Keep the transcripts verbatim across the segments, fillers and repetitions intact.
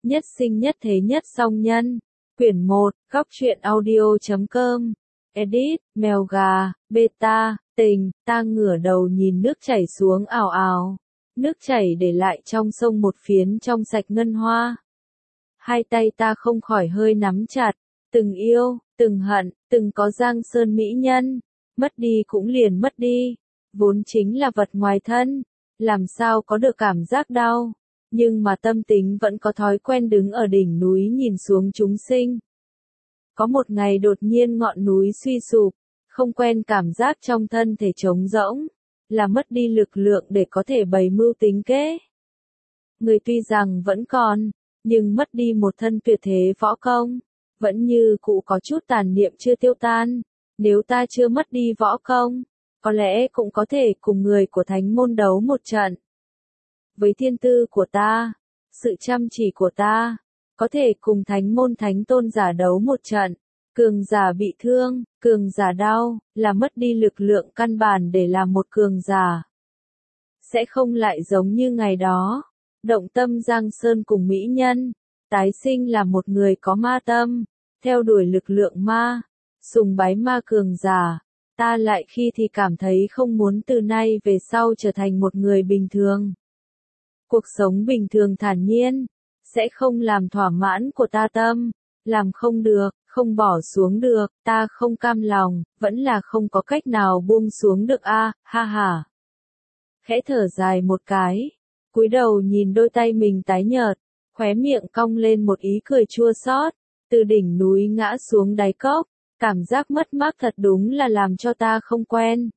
Nhất sinh nhất thế nhất song nhân. Quyển một, góc truyện audio chấm com. Edit, mèo gà, beta, tình, ta ngửa đầu nhìn nước chảy xuống ào ào. Nước chảy để lại trong sông một phiến trong sạch ngân hoa. Hai tay ta không khỏi hơi nắm chặt, từng yêu, từng hận, từng có giang sơn mỹ nhân. Mất đi cũng liền mất đi, vốn chính là vật ngoài thân, làm sao có được cảm giác đau. Nhưng mà tâm tính vẫn có thói quen đứng ở đỉnh núi nhìn xuống chúng sinh. Có một ngày đột nhiên ngọn núi suy sụp, không quen cảm giác trong thân thể trống rỗng, là mất đi lực lượng để có thể bày mưu tính kế. Người tuy rằng vẫn còn, nhưng mất đi một thân tuyệt thế võ công, vẫn như cũ có chút tàn niệm chưa tiêu tan. Nếu ta chưa mất đi võ công, có lẽ cũng có thể cùng người của thánh môn đấu một trận. Với thiên tư của ta, sự chăm chỉ của ta, có thể cùng thánh môn thánh tôn giả đấu một trận. Cường giả bị thương, cường giả đau, là mất đi lực lượng căn bản để làm một cường giả. Sẽ không lại giống như ngày đó, động tâm giang sơn cùng mỹ nhân, tái sinh là một người có ma tâm, theo đuổi lực lượng ma, sùng bái ma cường giả. Ta lại khi thì cảm thấy không muốn từ nay về sau trở thành một người bình thường. Cuộc sống bình thường thản nhiên, sẽ không làm thỏa mãn của ta tâm, làm không được, không bỏ xuống được, ta không cam lòng, vẫn là không có cách nào buông xuống được a, ha ha. Khẽ thở dài một cái, cúi đầu nhìn đôi tay mình tái nhợt, khóe miệng cong lên một ý cười chua xót, từ đỉnh núi ngã xuống đáy cốc, cảm giác mất mát thật đúng là làm cho ta không quen.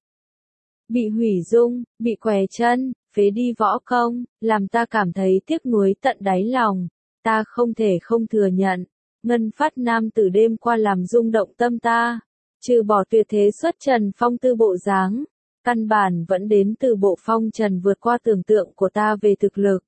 Bị hủy dung, bị què chân, phế đi võ công, làm ta cảm thấy tiếc nuối tận đáy lòng, ta không thể không thừa nhận. Ngân phát nam từ đêm qua làm rung động tâm ta, trừ bỏ tuyệt thế xuất trần phong tư bộ dáng, căn bản vẫn đến từ bộ phong trần vượt qua tưởng tượng của ta về thực lực.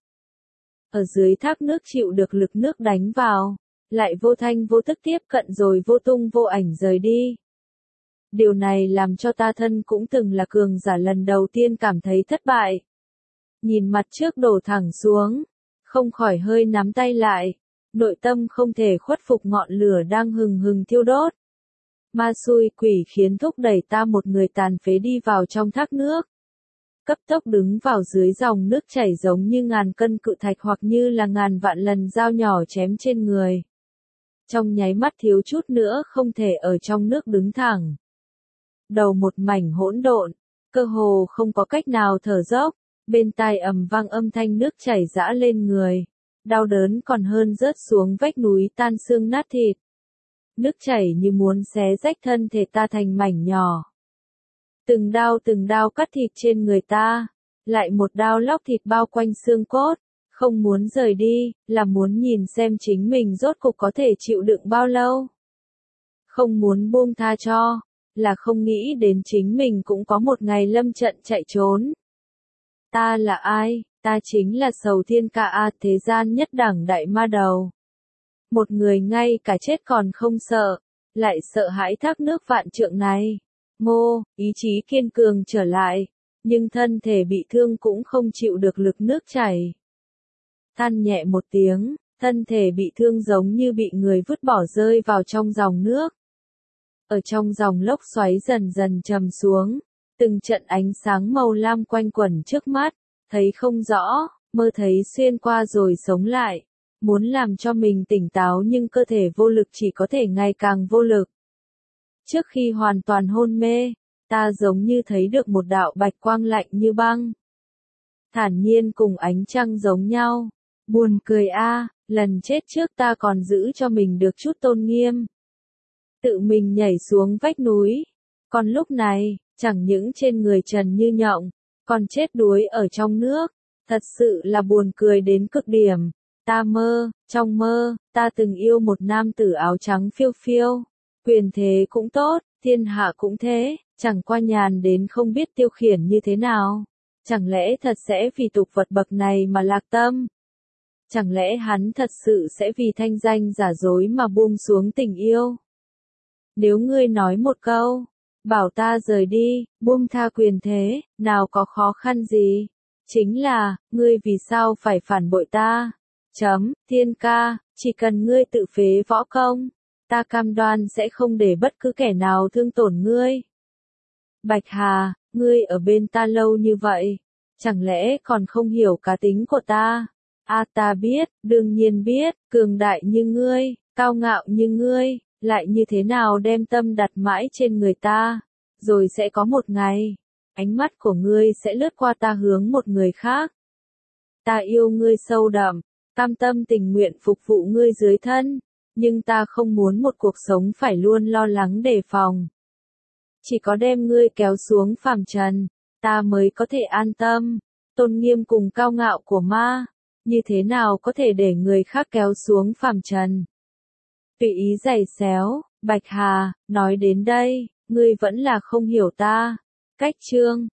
Ở dưới thác nước chịu được lực nước đánh vào, lại vô thanh vô tức tiếp cận rồi vô tung vô ảnh rời đi. Điều này làm cho ta thân cũng từng là cường giả lần đầu tiên cảm thấy thất bại. Nhìn mặt trước đổ thẳng xuống, không khỏi hơi nắm tay lại. Nội tâm không thể khuất phục ngọn lửa đang hừng hừng thiêu đốt. Ma xui quỷ khiến thúc đẩy ta một người tàn phế đi vào trong thác nước. Cấp tốc đứng vào dưới dòng nước chảy giống như ngàn cân cự thạch hoặc như là ngàn vạn lần dao nhỏ chém trên người. Trong nháy mắt thiếu chút nữa không thể ở trong nước đứng thẳng. Đầu một mảnh hỗn độn, cơ hồ không có cách nào thở dốc, bên tai ầm vang âm thanh nước chảy dã lên người. Đau đớn còn hơn rớt xuống vách núi tan xương nát thịt. Nước chảy như muốn xé rách thân thể ta thành mảnh nhỏ. Từng đao từng đao cắt thịt trên người ta, lại một đao lóc thịt bao quanh xương cốt, không muốn rời đi, là muốn nhìn xem chính mình rốt cục có thể chịu đựng bao lâu. Không muốn buông tha cho, là không nghĩ đến chính mình cũng có một ngày lâm trận chạy trốn. Ta là ai? Ta chính là Sầu Thiên Ca A, thế gian nhất đẳng đại ma đầu. Một người ngay cả chết còn không sợ, lại sợ hãi thác nước vạn trượng này. Ngô, ý chí kiên cường trở lại, nhưng thân thể bị thương cũng không chịu được lực nước chảy. Than nhẹ một tiếng, thân thể bị thương giống như bị người vứt bỏ rơi vào trong dòng nước. Ở trong dòng lốc xoáy dần dần trầm xuống, từng trận ánh sáng màu lam quanh quẩn trước mắt. Thấy không rõ, mơ thấy xuyên qua rồi sống lại, muốn làm cho mình tỉnh táo nhưng cơ thể vô lực chỉ có thể ngày càng vô lực. Trước khi hoàn toàn hôn mê, ta giống như thấy được một đạo bạch quang lạnh như băng. Thản nhiên cùng ánh trăng giống nhau, buồn cười a, lần chết trước ta còn giữ cho mình được chút tôn nghiêm. Tự mình nhảy xuống vách núi, còn lúc này, chẳng những trên người trần như nhộng, còn chết đuối ở trong nước, thật sự là buồn cười đến cực điểm. Ta mơ, trong mơ, ta từng yêu một nam tử áo trắng phiêu phiêu, quyền thế cũng tốt, thiên hạ cũng thế, chẳng qua nhàn đến không biết tiêu khiển như thế nào. Chẳng lẽ thật sẽ vì tục vật bậc này mà lạc tâm? Chẳng lẽ hắn thật sự sẽ vì thanh danh giả dối mà buông xuống tình yêu? Nếu ngươi nói một câu, bảo ta rời đi, buông tha quyền thế, nào có khó khăn gì? Chính là, ngươi vì sao phải phản bội ta? Chấm, Thiên ca, chỉ cần ngươi tự phế võ công, ta cam đoan sẽ không để bất cứ kẻ nào thương tổn ngươi. Bạch Hà, ngươi ở bên ta lâu như vậy, chẳng lẽ còn không hiểu cá tính của ta? A ta biết, đương nhiên biết, cường đại như ngươi, cao ngạo như ngươi, lại như thế nào đem tâm đặt mãi trên người ta, rồi sẽ có một ngày, ánh mắt của ngươi sẽ lướt qua ta hướng một người khác. Ta yêu ngươi sâu đậm, cam tâm tình nguyện phục vụ ngươi dưới thân, nhưng ta không muốn một cuộc sống phải luôn lo lắng đề phòng. Chỉ có đem ngươi kéo xuống phàm trần, ta mới có thể an tâm. Tôn nghiêm cùng cao ngạo của ma, như thế nào có thể để người khác kéo xuống phàm trần? Tùy ý giày xéo, Bạch Hà, nói đến đây, ngươi vẫn là không hiểu ta. Cách chương